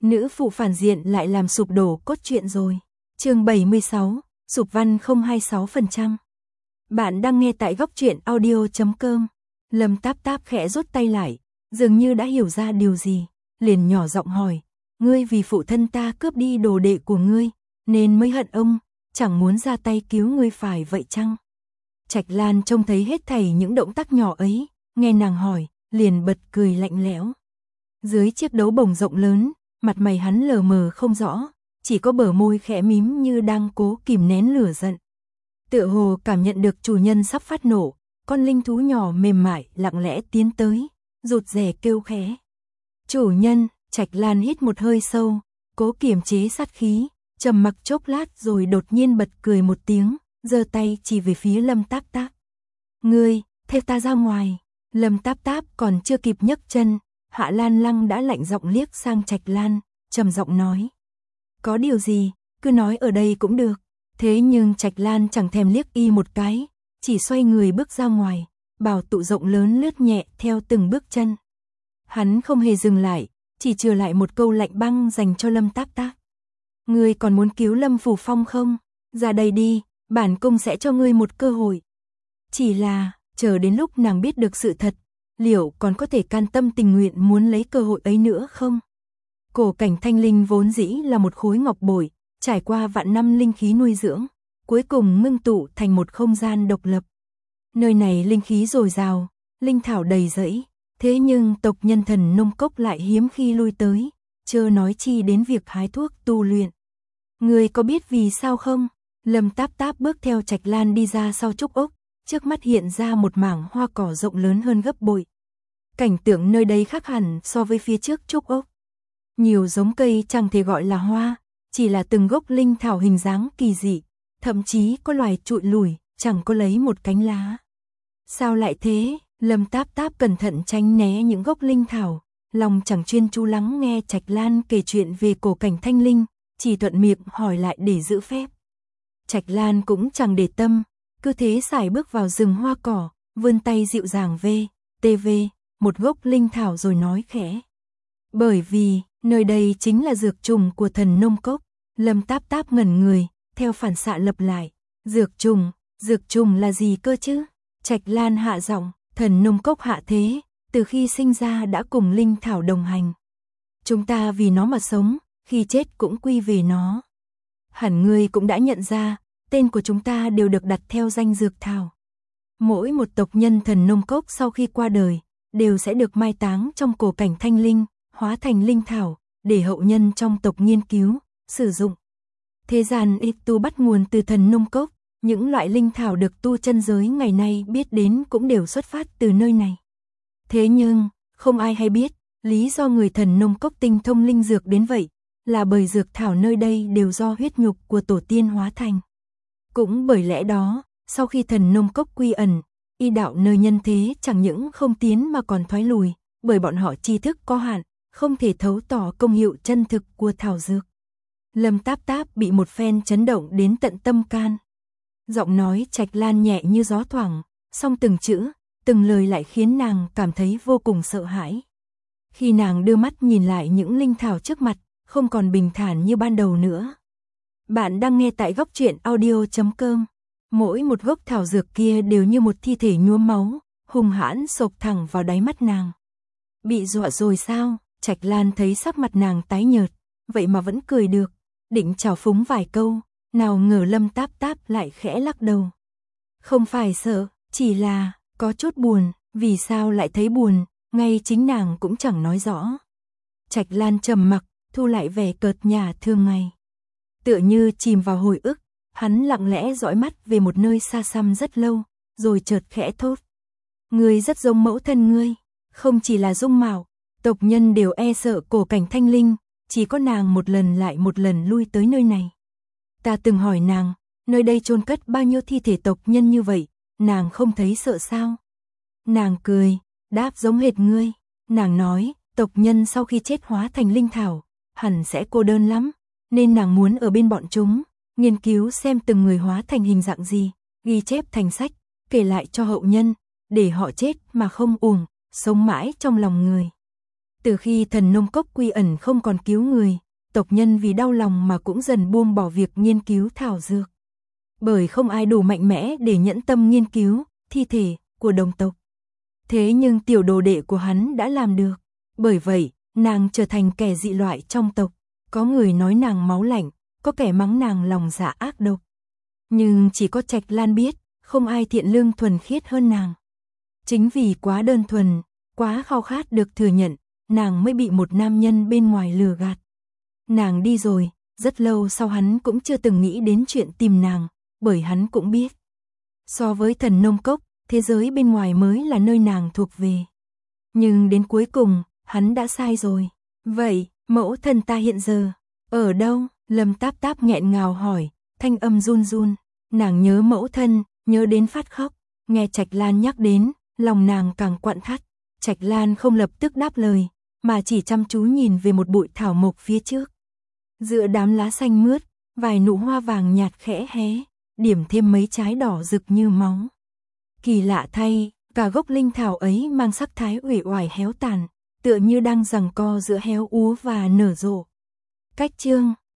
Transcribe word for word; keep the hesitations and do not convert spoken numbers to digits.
nữ phụ phản diện lại làm sụp đổ cốt truyện rồi. Chương bảy mươi sáu, sụp văn không hai sáu phần trăm. Bạn đang nghe tại góc truyện audio chấm com. Lâm Táp Táp khẽ rút tay lại, dường như đã hiểu ra điều gì, liền nhỏ giọng hỏi, ngươi vì phụ thân ta cướp đi đồ đệ của ngươi, nên mới hận ông, chẳng muốn ra tay cứu ngươi phải vậy chăng? Trạch Lan trông thấy hết thảy những động tác nhỏ ấy, nghe nàng hỏi, liền bật cười lạnh lẽo. Dưới chiếc đấu bồng rộng lớn, mặt mày hắn lờ mờ không rõ, chỉ có bờ môi khẽ mím như đang cố kìm nén lửa giận. Tựa hồ cảm nhận được chủ nhân sắp phát nổ, con linh thú nhỏ mềm mại lặng lẽ tiến tới, rụt rè kêu khẽ. Chủ nhân, Trạch Lan hít một hơi sâu, cố kiềm chế sát khí, trầm mặc chốc lát rồi đột nhiên bật cười một tiếng, giơ tay chỉ về phía Lâm Táp Táp. Ngươi, theo ta ra ngoài. Lâm Táp Táp còn chưa kịp nhấc chân, Hạ Lan Lăng đã lạnh giọng liếc sang Trạch Lan, trầm giọng nói. Có điều gì, cứ nói ở đây cũng được. Thế nhưng Trạch Lan chẳng thèm liếc y một cái, chỉ xoay người bước ra ngoài, bảo tụ rộng lớn lướt nhẹ theo từng bước chân. Hắn không hề dừng lại, chỉ trừ lại một câu lạnh băng dành cho Lâm Táp Táp. Ngươi còn muốn cứu Lâm Phủ Phong không? Ra đây đi, bản cung sẽ cho ngươi một cơ hội. Chỉ là, chờ đến lúc nàng biết được sự thật, liệu còn có thể can tâm tình nguyện muốn lấy cơ hội ấy nữa không? Cổ cảnh Thanh Linh vốn dĩ là một khối ngọc bội, trải qua vạn năm linh khí nuôi dưỡng, cuối cùng ngưng tụ thành một không gian độc lập. Nơi này linh khí dồi dào, linh thảo đầy rẫy, thế nhưng tộc nhân Thần Nông Cốc lại hiếm khi lui tới, chớ nói chi đến việc hái thuốc tu luyện. Ngươi có biết vì sao không? Lâm Táp Táp bước theo Trạch Lan đi ra sau trúc ốc, trước mắt hiện ra một mảng hoa cỏ rộng lớn hơn gấp bội. Cảnh tượng nơi đây khác hẳn so với phía trước trúc ốc. Nhiều giống cây chẳng thể gọi là hoa, chỉ là từng gốc linh thảo hình dáng kỳ dị, thậm chí có loài trụi lùi, chẳng có lấy một cánh lá. Sao lại thế? Lâm Táp Táp cẩn thận tránh né những gốc linh thảo, lòng chẳng chuyên chú lắng nghe Trạch Lan kể chuyện về cổ cảnh Thanh Linh, chỉ thuận miệng hỏi lại để giữ phép. Trạch Lan cũng chẳng để tâm, cứ thế sải bước vào rừng hoa cỏ, vươn tay dịu dàng về, tê vê, một gốc linh thảo rồi nói khẽ. Bởi vì, nơi đây chính là dược trùng của Thần Nông Cốc. Lâm Táp Táp ngẩn người, theo phản xạ lặp lại. Dược trùng, dược trùng là gì cơ chứ? Trạch Lan hạ giọng, Thần Nông Cốc hạ thế, từ khi sinh ra đã cùng linh thảo đồng hành. Chúng ta vì nó mà sống, khi chết cũng quy về nó. Hẳn ngươi cũng đã nhận ra, tên của chúng ta đều được đặt theo danh dược thảo. Mỗi một tộc nhân Thần Nông Cốc sau khi qua đời, đều sẽ được mai táng trong cổ cảnh Thanh Linh, hóa thành linh thảo, để hậu nhân trong tộc nghiên cứu, sử dụng. Thế gian ít tu bắt nguồn từ Thần Nông Cốc, những loại linh thảo được tu chân giới ngày nay biết đến cũng đều xuất phát từ nơi này. Thế nhưng, không ai hay biết, lý do người Thần Nông Cốc tinh thông linh dược đến vậy, là bởi dược thảo nơi đây đều do huyết nhục của tổ tiên hóa thành. Cũng bởi lẽ đó, sau khi Thần Nông Cốc quy ẩn, y đạo nơi nhân thế chẳng những không tiến mà còn thoái lùi, bởi bọn họ tri thức có hạn, không thể thấu tỏ công hiệu chân thực của thảo dược. Lâm Táp Táp bị một phen chấn động đến tận tâm can. Giọng nói Trạch Lan nhẹ như gió thoảng, song từng chữ, từng lời lại khiến nàng cảm thấy vô cùng sợ hãi. Khi nàng đưa mắt nhìn lại những linh thảo trước mặt, không còn bình thản như ban đầu nữa. Bạn đang nghe tại góc truyện audio chấm com. Mỗi một gốc thảo dược kia đều như một thi thể nhuốm máu, hung hãn sộc thẳng vào đáy mắt nàng. Bị dọa rồi sao? Trạch Lan thấy sắc mặt nàng tái nhợt, vậy mà vẫn cười được, định chào phúng vài câu, nào ngờ Lâm Táp Táp lại khẽ lắc đầu. Không phải sợ, chỉ là có chút buồn, vì sao lại thấy buồn, ngay chính nàng cũng chẳng nói rõ. Trạch Lan trầm mặc, thu lại vẻ cợt nhả thường ngày. Tựa như chìm vào hồi ức, hắn lặng lẽ dõi mắt về một nơi xa xăm rất lâu, rồi chợt khẽ thốt. Ngươi rất giống mẫu thân ngươi, không chỉ là dung mạo, tộc nhân đều e sợ cổ cảnh Thanh Linh, chỉ có nàng một lần lại một lần lui tới nơi này. Ta từng hỏi nàng, nơi đây chôn cất bao nhiêu thi thể tộc nhân như vậy, nàng không thấy sợ sao? Nàng cười, đáp giống hệt ngươi, nàng nói, tộc nhân sau khi chết hóa thành linh thảo, hẳn sẽ cô đơn lắm, nên nàng muốn ở bên bọn chúng, nghiên cứu xem từng người hóa thành hình dạng gì, ghi chép thành sách, kể lại cho hậu nhân, để họ chết mà không uổng, sống mãi trong lòng người. Từ khi thần nông cốc quy ẩn không còn cứu người, tộc nhân vì đau lòng mà cũng dần buông bỏ việc nghiên cứu thảo dược. Bởi không ai đủ mạnh mẽ để nhẫn tâm nghiên cứu thi thể của đồng tộc. Thế nhưng tiểu đồ đệ của hắn đã làm được. Bởi vậy, nàng trở thành kẻ dị loại trong tộc. Có người nói nàng máu lạnh, có kẻ mắng nàng lòng dạ ác độc. Nhưng chỉ có Trạch Lan biết, không ai thiện lương thuần khiết hơn nàng. Chính vì quá đơn thuần, quá khao khát được thừa nhận, nàng mới bị một nam nhân bên ngoài lừa gạt. Nàng đi rồi, rất lâu sau hắn cũng chưa từng nghĩ đến chuyện tìm nàng, bởi hắn cũng biết. So với thần nông cốc, thế giới bên ngoài mới là nơi nàng thuộc về. Nhưng đến cuối cùng, hắn đã sai rồi. Vậy, mẫu thân ta hiện giờ, ở đâu? Lâm Táp Táp nghẹn ngào hỏi, thanh âm run run. Nàng nhớ mẫu thân, nhớ đến phát khóc. Nghe Trạch Lan nhắc đến, lòng nàng càng quặn thắt. Trạch Lan không lập tức đáp lời, mà chỉ chăm chú nhìn về một bụi thảo mộc phía trước. Giữa đám lá xanh mướt, vài nụ hoa vàng nhạt khẽ hé, điểm thêm mấy trái đỏ rực như máu. Kỳ lạ thay, cả gốc linh thảo ấy mang sắc thái uể oải héo tàn, tựa như đang giằng co giữa héo úa và nở rộ. Cách chương